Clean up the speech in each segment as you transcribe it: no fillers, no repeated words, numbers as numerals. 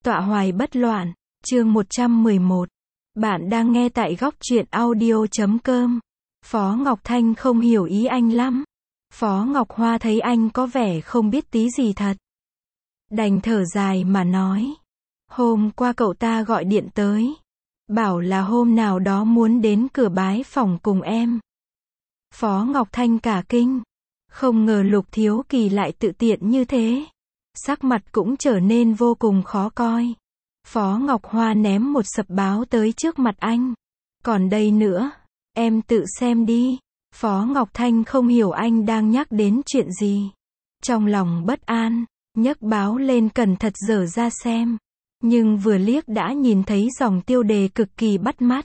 Tọa hoài bất loạn, chương 111. Bạn đang nghe tại góc truyện audio.com. Phó Ngọc Thanh không hiểu ý anh lắm. Phó Ngọc Hoa thấy anh có vẻ không biết tí gì thật. Đành thở dài mà nói. Hôm qua cậu ta gọi điện tới. Bảo là hôm nào đó muốn đến cửa bái phỏng cùng em. Phó Ngọc Thanh cả kinh. Không ngờ Lục Thiếu Kỳ lại tự tiện như thế. Sắc mặt cũng trở nên vô cùng khó coi. Phó Ngọc Hoa ném một sập báo tới trước mặt anh. Còn đây nữa, em tự xem đi. Phó Ngọc Thanh không hiểu anh đang nhắc đến chuyện gì. Trong lòng bất an, nhấc báo lên cẩn thận dở ra xem. Nhưng vừa liếc đã nhìn thấy dòng tiêu đề cực kỳ bắt mắt.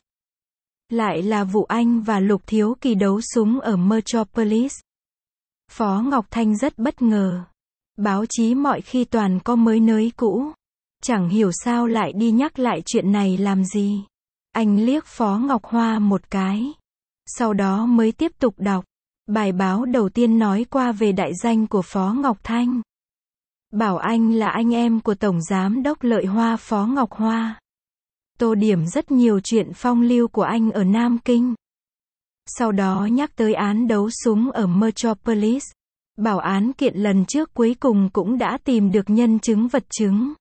Lại là vụ anh và Lục Thiếu Kỳ đấu súng ở Metropolis. Phó Ngọc Thanh rất bất ngờ. Báo chí mọi khi toàn có mới nới cũ. Chẳng hiểu sao lại đi nhắc lại chuyện này làm gì. Anh liếc Phó Ngọc Hoa một cái. Sau đó mới tiếp tục đọc. Bài báo đầu tiên nói qua về đại danh của Phó Ngọc Thanh. Bảo anh là anh em của Tổng Giám đốc Lợi Hoa Phó Ngọc Hoa. Tô điểm rất nhiều chuyện phong lưu của anh ở Nam Kinh. Sau đó nhắc tới án đấu súng ở Metropolis. Bảo án kiện lần trước cuối cùng cũng đã tìm được nhân chứng vật chứng.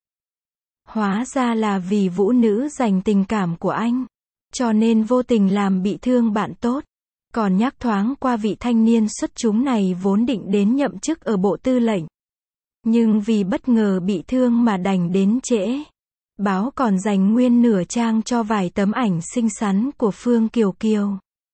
Hóa ra là vì vũ nữ giành tình cảm của anh. Cho nên vô tình làm bị thương bạn tốt. Còn nhắc thoáng qua vị thanh niên xuất chúng này vốn định đến nhậm chức ở Bộ Tư lệnh. Nhưng vì bất ngờ bị thương mà đành đến trễ. Báo còn dành nguyên nửa trang cho vài tấm ảnh xinh xắn của Phương Kiều Kiều.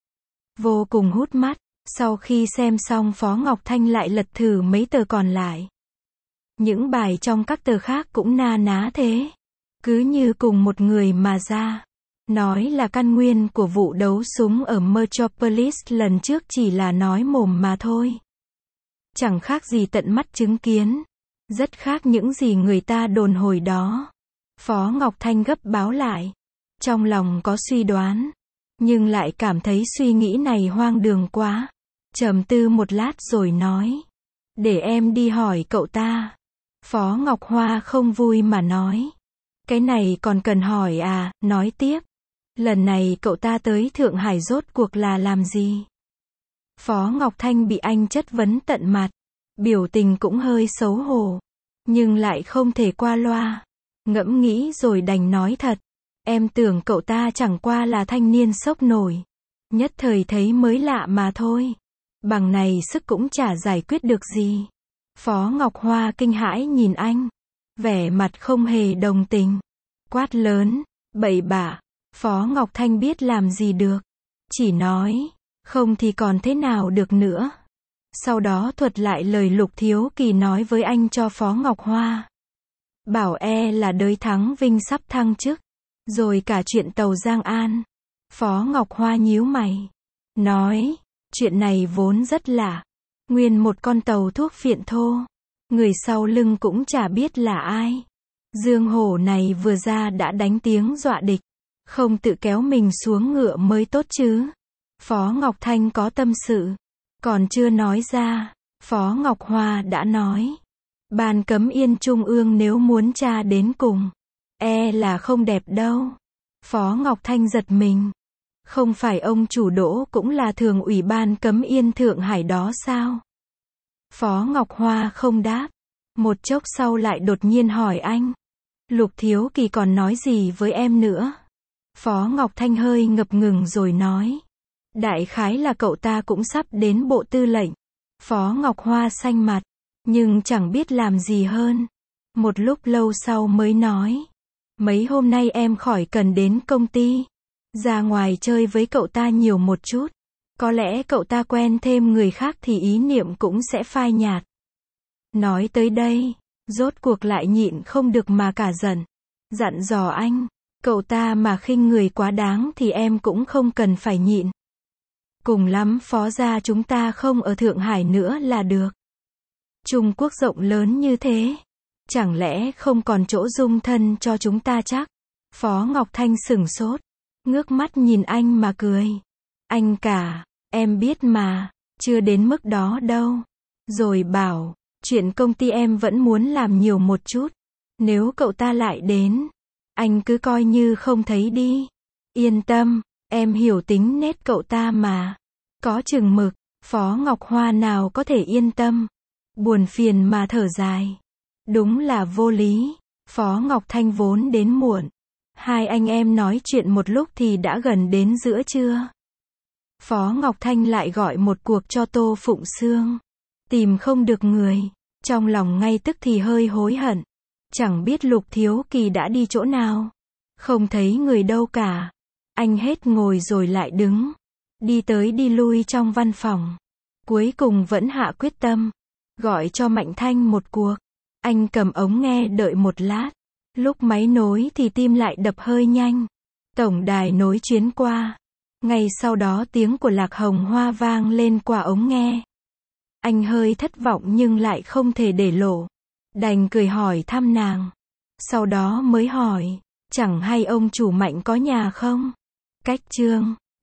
Vô cùng hút mắt. Sau khi xem xong Phó Ngọc Thanh lại lật thử mấy tờ còn lại. Những bài trong các tờ khác cũng na ná thế. Cứ như cùng một người mà ra. Nói là căn nguyên của vụ đấu súng ở Metropolis lần trước chỉ là nói mồm mà thôi. Chẳng khác gì tận mắt chứng kiến. Rất khác những gì người ta đồn hồi đó. Phó Ngọc Thanh gấp báo lại. Trong lòng có suy đoán. Nhưng lại cảm thấy suy nghĩ này hoang đường quá. Trầm tư một lát rồi nói. Để em đi hỏi cậu ta. Phó Ngọc Hoa không vui mà nói. Cái này còn cần hỏi à, nói tiếp. Lần này cậu ta tới Thượng Hải rốt cuộc là làm gì? Phó Ngọc Thanh bị anh chất vấn tận mặt. Biểu tình cũng hơi xấu hổ. Nhưng lại không thể qua loa. Ngẫm nghĩ rồi đành nói thật. Em tưởng cậu ta chẳng qua là thanh niên sốc nổi. Nhất thời thấy mới lạ mà thôi. Bằng này sức cũng chả giải quyết được gì. Phó Ngọc Hoa kinh hãi nhìn anh. Vẻ mặt không hề đồng tình. Quát lớn, bậy bạ. Phó Ngọc Thanh biết làm gì được. Chỉ nói, không thì còn thế nào được nữa. Sau đó thuật lại lời Lục Thiếu Kỳ nói với anh cho Phó Ngọc Hoa. Bảo là đới Thắng Vinh sắp thăng chức. Rồi cả chuyện tàu Giang An. Phó Ngọc Hoa nhíu mày. Nói, chuyện này vốn rất lạ. Nguyên một con tàu thuốc phiện thô. Người sau lưng cũng chả biết là ai. Dương hổ này vừa ra đã đánh tiếng dọa địch. Không tự kéo mình xuống ngựa mới tốt chứ. Phó Ngọc Thanh có tâm sự. Còn chưa nói ra. Phó Ngọc Hoa đã nói. Ban cấm yên trung ương nếu muốn tra đến cùng. Là không đẹp đâu. Phó Ngọc Thanh giật mình. Không phải ông chủ Đỗ cũng là thường ủy ban cấm yên Thượng Hải đó sao? Phó Ngọc Hoa không đáp. Một chốc sau lại đột nhiên hỏi anh. Lục Thiếu Kỳ còn nói gì với em nữa? Phó Ngọc Thanh hơi ngập ngừng rồi nói. Đại khái là cậu ta cũng sắp đến Bộ Tư lệnh. Phó Ngọc Hoa xanh mặt. Nhưng chẳng biết làm gì hơn. Một lúc lâu sau mới nói. Mấy hôm nay em khỏi cần đến công ty. Ra ngoài chơi với cậu ta nhiều một chút. Có lẽ cậu ta quen thêm người khác thì ý niệm cũng sẽ phai nhạt. Nói tới đây, rốt cuộc lại nhịn không được mà cả giận. Dặn dò anh, cậu ta mà khinh người quá đáng thì em cũng không cần phải nhịn. Cùng lắm Phó gia chúng ta không ở Thượng Hải nữa là được. Trung Quốc rộng lớn như thế. Chẳng lẽ không còn chỗ dung thân cho chúng ta chắc? Phó Ngọc Thanh sửng sốt. Ngước mắt nhìn anh mà cười. Anh cả, em biết mà, chưa đến mức đó đâu. Rồi bảo, chuyện công ty em vẫn muốn làm nhiều một chút. Nếu cậu ta lại đến, anh cứ coi như không thấy đi. Yên tâm, em hiểu tính nết cậu ta mà. Có chừng mực, Phó Ngọc Hoa nào có thể yên tâm. Buồn phiền mà thở dài. Đúng là vô lý. Phó Ngọc Thanh vốn đến muộn. Hai anh em nói chuyện một lúc thì đã gần đến giữa trưa. Phó Ngọc Thanh lại gọi một cuộc cho Tô Phụng Sương. Tìm không được người. Trong lòng ngay tức thì hơi hối hận. Chẳng biết Lục Thiếu Kỳ đã đi chỗ nào. Không thấy người đâu cả. Anh hết ngồi rồi lại đứng. Đi tới đi lui trong văn phòng. Cuối cùng vẫn hạ quyết tâm. Gọi cho Mạnh Thanh một cuộc. Anh cầm ống nghe đợi một lát. Lúc máy nối thì tim lại đập hơi nhanh. Tổng đài nối chuyến qua. Ngay sau đó tiếng của Lạc Hồng Hoa vang lên qua ống nghe. Anh hơi thất vọng nhưng lại không thể để lộ. Đành cười hỏi thăm nàng. Sau đó mới hỏi, chẳng hay ông chủ Mạnh có nhà không? Cách chương